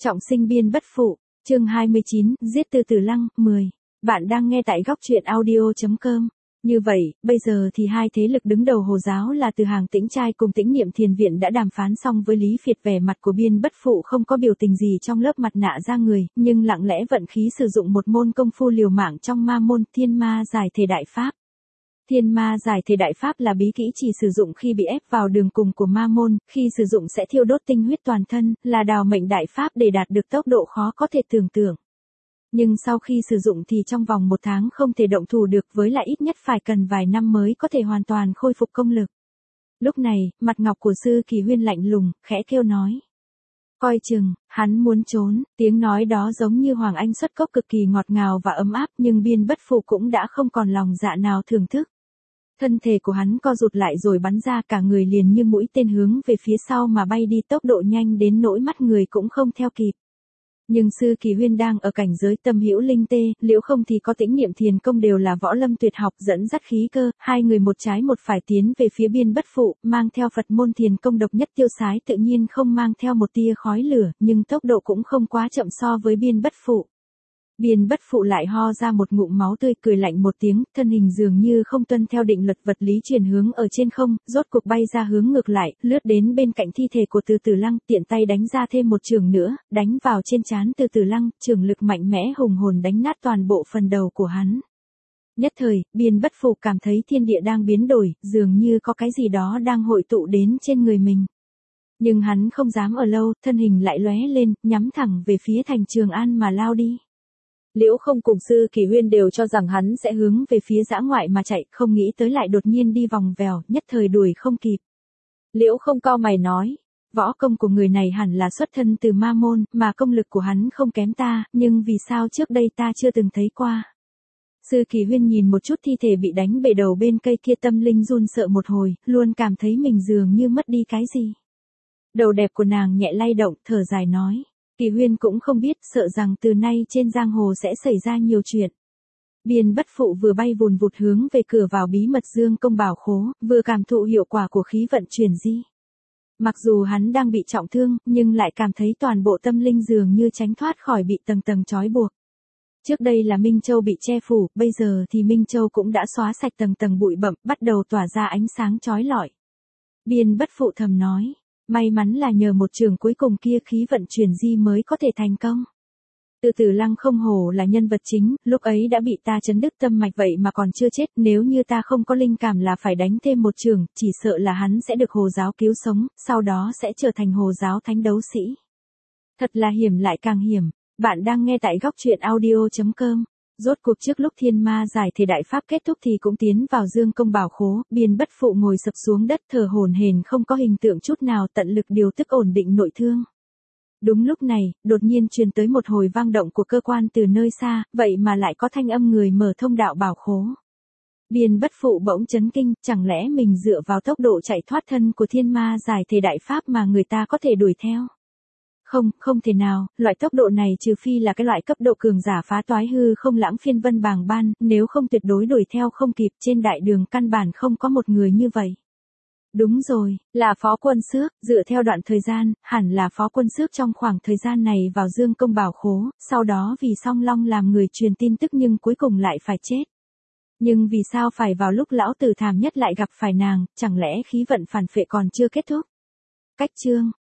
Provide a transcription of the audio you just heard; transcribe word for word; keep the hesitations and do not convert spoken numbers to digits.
Trọng sinh biên bất phụ, chương hai mươi chín, giết Từ Từ Lăng, mười. Bạn đang nghe tại góc truyện audio.com. Như vậy, bây giờ thì hai thế lực đứng đầu Hồ giáo là Từ Hàng Tĩnh Trai cùng Tĩnh Niệm Thiền Viện đã đàm phán xong với Lý Việt. Vẻ mặt của biên bất phụ không có biểu tình gì trong lớp mặt nạ ra người, nhưng lặng lẽ vận khí sử dụng một môn công phu liều mạng trong ma môn Thiên Ma Giải Thể Đại Pháp. Thiên Ma Giải Thể Đại Pháp là bí kỹ chỉ sử dụng khi bị ép vào đường cùng của ma môn, khi sử dụng sẽ thiêu đốt tinh huyết toàn thân, là đào mệnh đại pháp để đạt được tốc độ khó có thể tưởng tượng. Nhưng sau khi sử dụng thì trong vòng một tháng không thể động thủ được, với lại ít nhất phải cần vài năm mới có thể hoàn toàn khôi phục công lực. Lúc này, mặt ngọc của Sư Kỳ Huyên lạnh lùng, khẽ kêu nói. Coi chừng, hắn muốn trốn, tiếng nói đó giống như Hoàng Anh xuất cốc cực kỳ ngọt ngào và ấm áp, nhưng biên bất phụ cũng đã không còn lòng dạ nào thưởng thức. Thân thể của hắn co rụt lại rồi bắn ra, cả người liền như mũi tên hướng về phía sau mà bay đi, tốc độ nhanh đến nỗi mắt người cũng không theo kịp. Nhưng Sư Kỳ Huyên đang ở cảnh giới tâm hữu linh tê, liễu không thì có Tĩnh Niệm Thiền công đều là võ lâm tuyệt học dẫn dắt khí cơ, hai người một trái một phải tiến về phía biên bất phụ, mang theo Phật môn thiền công độc nhất tiêu sái, tự nhiên không mang theo một tia khói lửa, nhưng tốc độ cũng không quá chậm so với biên bất phụ. Biên bất phụ lại ho ra một ngụm máu tươi, cười lạnh một tiếng, thân hình dường như không tuân theo định luật vật lý chuyển hướng ở trên không, rốt cuộc bay ra hướng ngược lại, lướt đến bên cạnh thi thể của Từ Từ Lăng, tiện tay đánh ra thêm một chưởng nữa, đánh vào trên trán Từ Từ Lăng, chưởng lực mạnh mẽ hùng hồn đánh nát toàn bộ phần đầu của hắn. Nhất thời, biên bất phụ cảm thấy thiên địa đang biến đổi, dường như có cái gì đó đang hội tụ đến trên người mình. Nhưng hắn không dám ở lâu, thân hình lại lóe lên, nhắm thẳng về phía thành Trường An mà lao đi. Liễu không cùng Sư Kỳ Huyên đều cho rằng hắn sẽ hướng về phía dã ngoại mà chạy, không nghĩ tới lại đột nhiên đi vòng vèo, nhất thời đuổi không kịp. Liễu không cau mày nói, võ công của người này hẳn là xuất thân từ ma môn, mà công lực của hắn không kém ta, nhưng vì sao trước đây ta chưa từng thấy qua. Sư Kỳ Huyên nhìn một chút thi thể bị đánh bể đầu bên cây kia, tâm linh run sợ một hồi, luôn cảm thấy mình dường như mất đi cái gì. Đầu đẹp của nàng nhẹ lay động, thở dài nói. Kỳ Huyên cũng không biết, sợ rằng từ nay trên giang hồ sẽ xảy ra nhiều chuyện. Biên bất phụ vừa bay vùn vụt hướng về cửa vào bí mật Dương Công Bảo Khố, vừa cảm thụ hiệu quả của khí vận chuyển di. Mặc dù hắn đang bị trọng thương, nhưng lại cảm thấy toàn bộ tâm linh dường như tránh thoát khỏi bị tầng tầng trói buộc. Trước đây là Minh Châu bị che phủ, bây giờ thì Minh Châu cũng đã xóa sạch tầng tầng bụi bặm, bắt đầu tỏa ra ánh sáng chói lọi. Biên bất phụ thầm nói. May mắn là nhờ một trường cuối cùng kia khí vận chuyển di mới có thể thành công. Từ Từ Lăng không hổ là nhân vật chính, lúc ấy đã bị ta chấn đứt tâm mạch vậy mà còn chưa chết, nếu như ta không có linh cảm là phải đánh thêm một trường, chỉ sợ là hắn sẽ được Hồ giáo cứu sống, sau đó sẽ trở thành Hồ giáo thánh đấu sĩ. Thật là hiểm lại càng hiểm. Bạn đang nghe tại góc truyện audio.com. Rốt cuộc trước lúc Thiên Ma Giải Thể Đại Pháp kết thúc thì cũng tiến vào Dương Công Bảo Khố, biên bất phụ ngồi sập xuống đất thở hổn hển, không có hình tượng chút nào, tận lực điều tức ổn định nội thương. Đúng lúc này, đột nhiên truyền tới một hồi vang động của cơ quan từ nơi xa, vậy mà lại có thanh âm người mở thông đạo bảo khố. Biên bất phụ bỗng chấn kinh, chẳng lẽ mình dựa vào tốc độ chạy thoát thân của Thiên Ma Giải Thể Đại Pháp mà người ta có thể đuổi theo? Không, không thể nào, loại tốc độ này trừ phi là cái loại cấp độ cường giả phá toái hư không lãng phiên vân bàng ban, nếu không tuyệt đối đuổi theo không kịp, trên đại đường căn bản không có một người như vậy. Đúng rồi, là Phó Quân Xước, dựa theo đoạn thời gian, hẳn là Phó Quân Xước trong khoảng thời gian này vào Dương Công Bảo Khố, sau đó vì Song Long làm người truyền tin tức nhưng cuối cùng lại phải chết. Nhưng vì sao phải vào lúc lão tử thảm nhất lại gặp phải nàng, chẳng lẽ khí vận phản phệ còn chưa kết thúc? Cách chương